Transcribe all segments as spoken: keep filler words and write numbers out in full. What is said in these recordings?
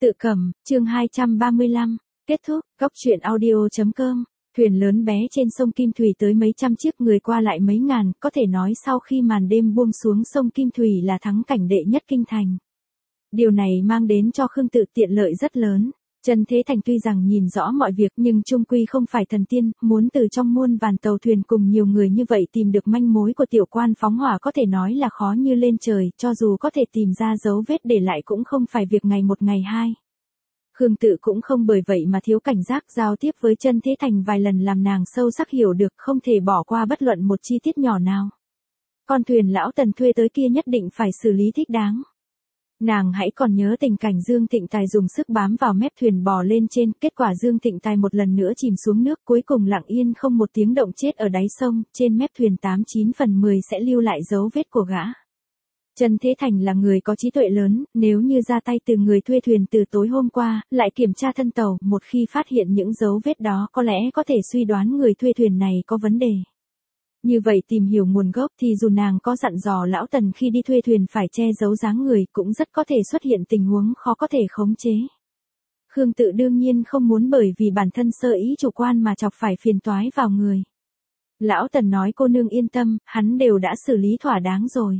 Tự cầm, chương hai trăm ba mươi lăm, kết thúc, góc truyện audio chấm com. Thuyền lớn bé trên sông Kim Thủy tới mấy trăm chiếc, người qua lại mấy ngàn, có thể nói sau khi màn đêm buông xuống sông Kim Thủy là thắng cảnh đệ nhất kinh thành. Điều này mang đến cho Khương Tự tiện lợi rất lớn. Trần Thế Thành tuy rằng nhìn rõ mọi việc nhưng chung quy không phải thần tiên, muốn từ trong muôn vàn tàu thuyền cùng nhiều người như vậy tìm được manh mối của tiểu quan phóng hỏa có thể nói là khó như lên trời, cho dù có thể tìm ra dấu vết để lại cũng không phải việc ngày một ngày hai. Khương Tự cũng không bởi vậy mà thiếu cảnh giác, giao tiếp với Trần Thế Thành vài lần làm nàng sâu sắc hiểu được không thể bỏ qua bất luận một chi tiết nhỏ nào. Con thuyền lão Tần thuê tới kia nhất định phải xử lý thích đáng. Nàng hãy còn nhớ tình cảnh Dương Thịnh Tài dùng sức bám vào mép thuyền bò lên trên, kết quả Dương Thịnh Tài một lần nữa chìm xuống nước, cuối cùng lặng yên không một tiếng động chết ở đáy sông, trên mép thuyền tám chín phần mười sẽ lưu lại dấu vết của gã. Trần Thế Thành là người có trí tuệ lớn, nếu như ra tay từ người thuê thuyền từ tối hôm qua, lại kiểm tra thân tàu, một khi phát hiện những dấu vết đó có lẽ có thể suy đoán người thuê thuyền này có vấn đề. Như vậy tìm hiểu nguồn gốc thì dù nàng có dặn dò lão Tần khi đi thuê thuyền phải che giấu dáng người cũng rất có thể xuất hiện tình huống khó có thể khống chế. Khương Tự đương nhiên không muốn bởi vì bản thân sơ ý chủ quan mà chọc phải phiền toái vào người. Lão Tần nói cô nương yên tâm, hắn đều đã xử lý thỏa đáng rồi.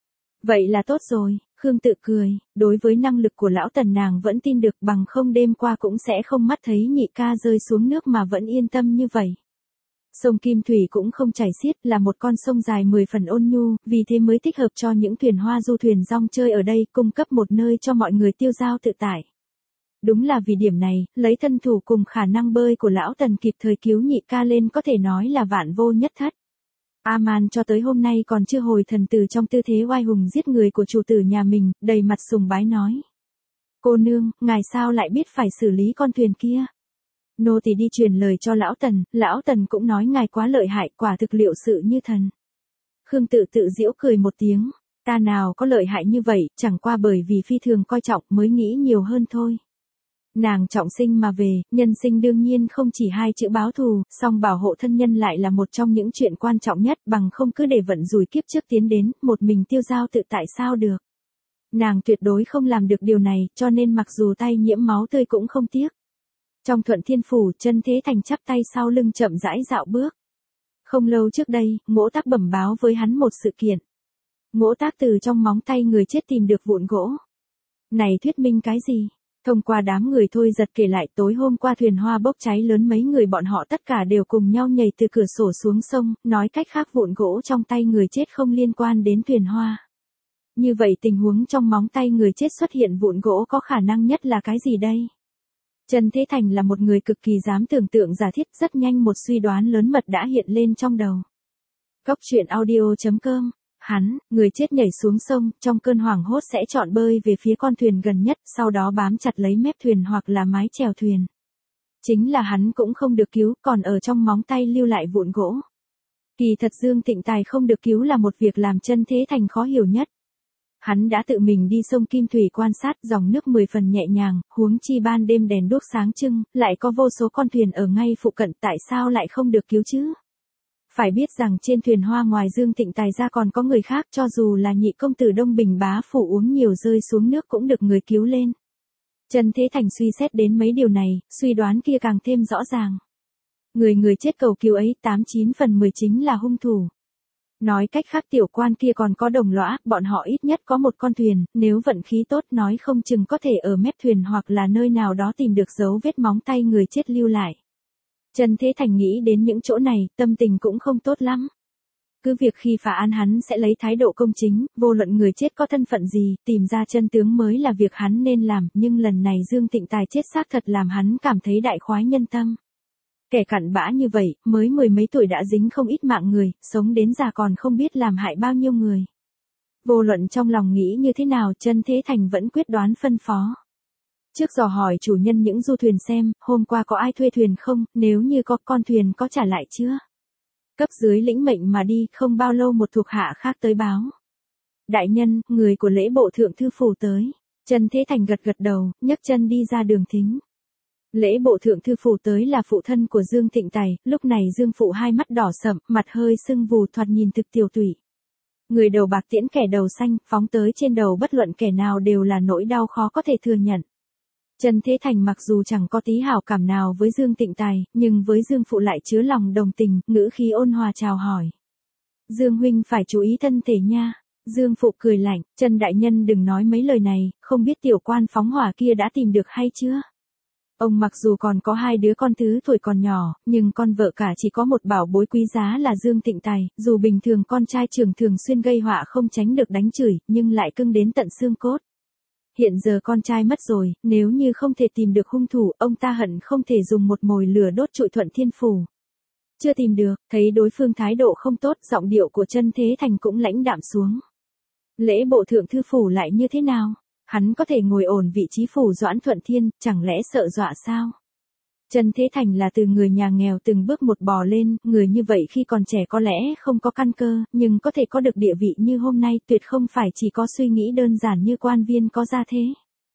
Vậy là tốt rồi, Khương Tự cười, đối với năng lực của lão Tần nàng vẫn tin được, bằng không đêm qua cũng sẽ không mắt thấy nhị ca rơi xuống nước mà vẫn yên tâm như vậy. Sông Kim Thủy cũng không chảy xiết, là một con sông dài mười phần ôn nhu, vì thế mới thích hợp cho những thuyền hoa du thuyền rong chơi ở đây, cung cấp một nơi cho mọi người tiêu dao tự tại. Đúng là vì điểm này, lấy thân thủ cùng khả năng bơi của lão Tần kịp thời cứu nhị ca lên có thể nói là vạn vô nhất thất. A-man cho tới hôm nay còn chưa hồi thần từ trong tư thế oai hùng giết người của chủ tử nhà mình, đầy mặt sùng bái nói. Cô nương, ngài sao lại biết phải xử lý con thuyền kia? Nô tỳ đi truyền lời cho lão Tần, lão Tần cũng nói ngài quá lợi hại, quả thực liệu sự như thần. Khương Tự tự giễu cười một tiếng, ta nào có lợi hại như vậy, chẳng qua bởi vì phi thường coi trọng mới nghĩ nhiều hơn thôi. Nàng trọng sinh mà về, nhân sinh đương nhiên không chỉ hai chữ báo thù, song bảo hộ thân nhân lại là một trong những chuyện quan trọng nhất, bằng không cứ để vận rủi kiếp trước tiến đến, một mình tiêu dao tự tại sao được. Nàng tuyệt đối không làm được điều này, cho nên mặc dù tay nhiễm máu tươi cũng không tiếc. Trong Thuận Thiên Phủ, Trần Thế Thành chắp tay sau lưng chậm rãi dạo bước. Không lâu trước đây, Ngỗ Tác bẩm báo với hắn một sự kiện. Ngỗ Tác từ trong móng tay người chết tìm được vụn gỗ. Này thuyết minh cái gì? Thông qua đám người thôi giật kể lại, tối hôm qua thuyền hoa bốc cháy lớn, mấy người bọn họ tất cả đều cùng nhau nhảy từ cửa sổ xuống sông, nói cách khác vụn gỗ trong tay người chết không liên quan đến thuyền hoa. Như vậy tình huống trong móng tay người chết xuất hiện vụn gỗ có khả năng nhất là cái gì đây? Trần Thế Thành là một người cực kỳ dám tưởng tượng giả thiết, rất nhanh một suy đoán lớn mật đã hiện lên trong đầu. Góc truyện audio chấm com. Hắn, người chết nhảy xuống sông, trong cơn hoảng hốt sẽ chọn bơi về phía con thuyền gần nhất, sau đó bám chặt lấy mép thuyền hoặc là mái chèo thuyền. Chính là hắn cũng không được cứu, còn ở trong móng tay lưu lại vụn gỗ. Kỳ thật Dương Thịnh Tài không được cứu là một việc làm Trần Thế Thành khó hiểu nhất. Hắn đã tự mình đi sông Kim Thủy quan sát, dòng nước mười phần nhẹ nhàng, huống chi ban đêm đèn đuốc sáng trưng, lại có vô số con thuyền ở ngay phụ cận, tại sao lại không được cứu chứ? Phải biết rằng trên thuyền hoa ngoài Dương Thịnh Tài ra còn có người khác, cho dù là nhị công tử Đông Bình bá phủ uống nhiều rơi xuống nước cũng được người cứu lên. Trần Thế Thành suy xét đến mấy điều này, suy đoán kia càng thêm rõ ràng. Người người chết cầu cứu ấy tám chín phần mười chính là hung thủ. Nói cách khác tiểu quan kia còn có đồng lõa, bọn họ ít nhất có một con thuyền, nếu vận khí tốt nói không chừng có thể ở mép thuyền hoặc là nơi nào đó tìm được dấu vết móng tay người chết lưu lại. Trần Thế Thành nghĩ đến những chỗ này, tâm tình cũng không tốt lắm. Cứ việc khi phá án hắn sẽ lấy thái độ công chính, vô luận người chết có thân phận gì, tìm ra chân tướng mới là việc hắn nên làm, nhưng lần này Dương Thịnh Tài chết xác thật làm hắn cảm thấy đại khoái nhân tâm. Kẻ cặn bã như vậy, mới mười mấy tuổi đã dính không ít mạng người, sống đến già còn không biết làm hại bao nhiêu người. Vô luận trong lòng nghĩ như thế nào, Trần Thế Thành vẫn quyết đoán phân phó. Trước dò hỏi chủ nhân những du thuyền xem, hôm qua có ai thuê thuyền không, nếu như có con thuyền có trả lại chưa? Cấp dưới lĩnh mệnh mà đi, không bao lâu một thuộc hạ khác tới báo. Đại nhân, người của lễ bộ thượng thư phủ tới. Trần Thế Thành gật gật đầu, nhấc chân đi ra đường thính. Lễ bộ thượng thư phủ tới là phụ thân của Dương Thịnh Tài, lúc này Dương phụ hai mắt đỏ sậm, mặt hơi sưng vù, thoạt nhìn thực tiểu tụy. Người đầu bạc tiễn kẻ đầu xanh, phóng tới trên đầu bất luận kẻ nào đều là nỗi đau khó có thể thừa nhận. Trần Thế Thành mặc dù chẳng có tí hảo cảm nào với Dương Tịnh Tài, nhưng với Dương Phụ lại chứa lòng đồng tình, ngữ khí ôn hòa chào hỏi. Dương huynh phải chú ý thân thể nha. Dương Phụ cười lạnh, Trần đại nhân đừng nói mấy lời này, không biết tiểu quan phóng hỏa kia đã tìm được hay chưa? Ông mặc dù còn có hai đứa con thứ tuổi còn nhỏ, nhưng con vợ cả chỉ có một bảo bối quý giá là Dương Tịnh Tài, dù bình thường con trai trưởng thường xuyên gây họa không tránh được đánh chửi, nhưng lại cưng đến tận xương cốt. Hiện giờ con trai mất rồi, nếu như không thể tìm được hung thủ, ông ta hận không thể dùng một mồi lửa đốt trụi Thuận Thiên Phủ. Chưa tìm được, thấy đối phương thái độ không tốt, giọng điệu của Trần Thế Thành cũng lãnh đạm xuống. Lễ bộ thượng thư phủ lại như thế nào? Hắn có thể ngồi ổn vị trí phủ Doãn Thuận Thiên, chẳng lẽ sợ dọa sao? Trần Thế Thành là từ người nhà nghèo từng bước một bò lên, người như vậy khi còn trẻ có lẽ không có căn cơ, nhưng có thể có được địa vị như hôm nay tuyệt không phải chỉ có suy nghĩ đơn giản như quan viên có gia thế.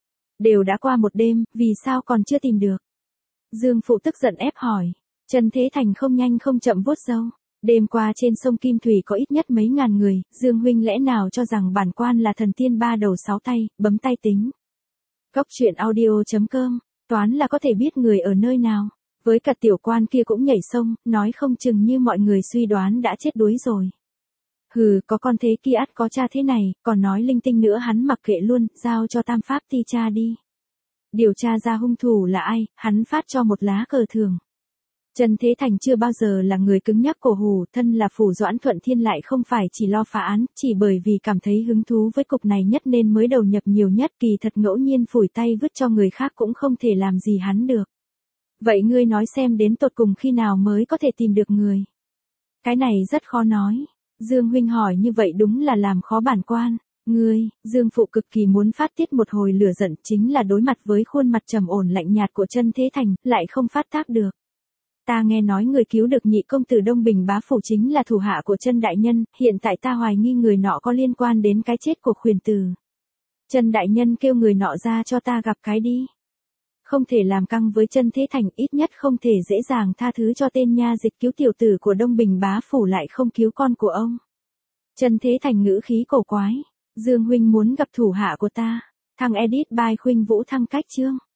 Đều đã qua một đêm, vì sao còn chưa tìm được? Dương Phụ tức giận ép hỏi. Trần Thế Thành không nhanh không chậm vuốt râu. Đêm qua trên sông Kim Thủy có ít nhất mấy ngàn người, Dương huynh lẽ nào cho rằng bản quan là thần tiên ba đầu sáu tay, bấm tay tính. Cốc truyện audio chấm com, toán là có thể biết người ở nơi nào. Với cả tiểu quan kia cũng nhảy sông, nói không chừng như mọi người suy đoán đã chết đuối rồi. Hừ, có con thế kia ắt có cha thế này, còn nói linh tinh nữa hắn mặc kệ luôn, giao cho tam pháp ti cha đi. Điều tra ra hung thủ là ai, hắn phát cho một lá cờ thường. Trần Thế Thành chưa bao giờ là người cứng nhắc cổ hủ, thân là phủ Doãn Thuận Thiên lại không phải chỉ lo phá án, chỉ bởi vì cảm thấy hứng thú với cục này nhất nên mới đầu nhập nhiều nhất, kỳ thật ngẫu nhiên phủi tay vứt cho người khác cũng không thể làm gì hắn được. Vậy ngươi nói xem đến tột cùng khi nào mới có thể tìm được người? Cái này rất khó nói. Dương huynh hỏi như vậy đúng là làm khó bản quan. Ngươi, Dương Phụ cực kỳ muốn phát tiết một hồi lửa giận, chính là đối mặt với khuôn mặt trầm ổn lạnh nhạt của Trần Thế Thành, lại không phát tác được. Ta nghe nói người cứu được nhị công tử Đông Bình bá phủ chính là thủ hạ của Trần đại nhân, hiện tại ta hoài nghi người nọ có liên quan đến cái chết của Khuyển Tử. Trần đại nhân kêu người nọ ra cho ta gặp cái đi. Không thể làm căng với Trần Thế Thành, ít nhất không thể dễ dàng tha thứ cho tên nha dịch cứu tiểu tử của Đông Bình bá phủ lại không cứu con của ông. Trần Thế Thành ngữ khí cổ quái. Dương huynh muốn gặp thủ hạ của ta. Thằng edit by Khuynh Vũ thăng cách chương.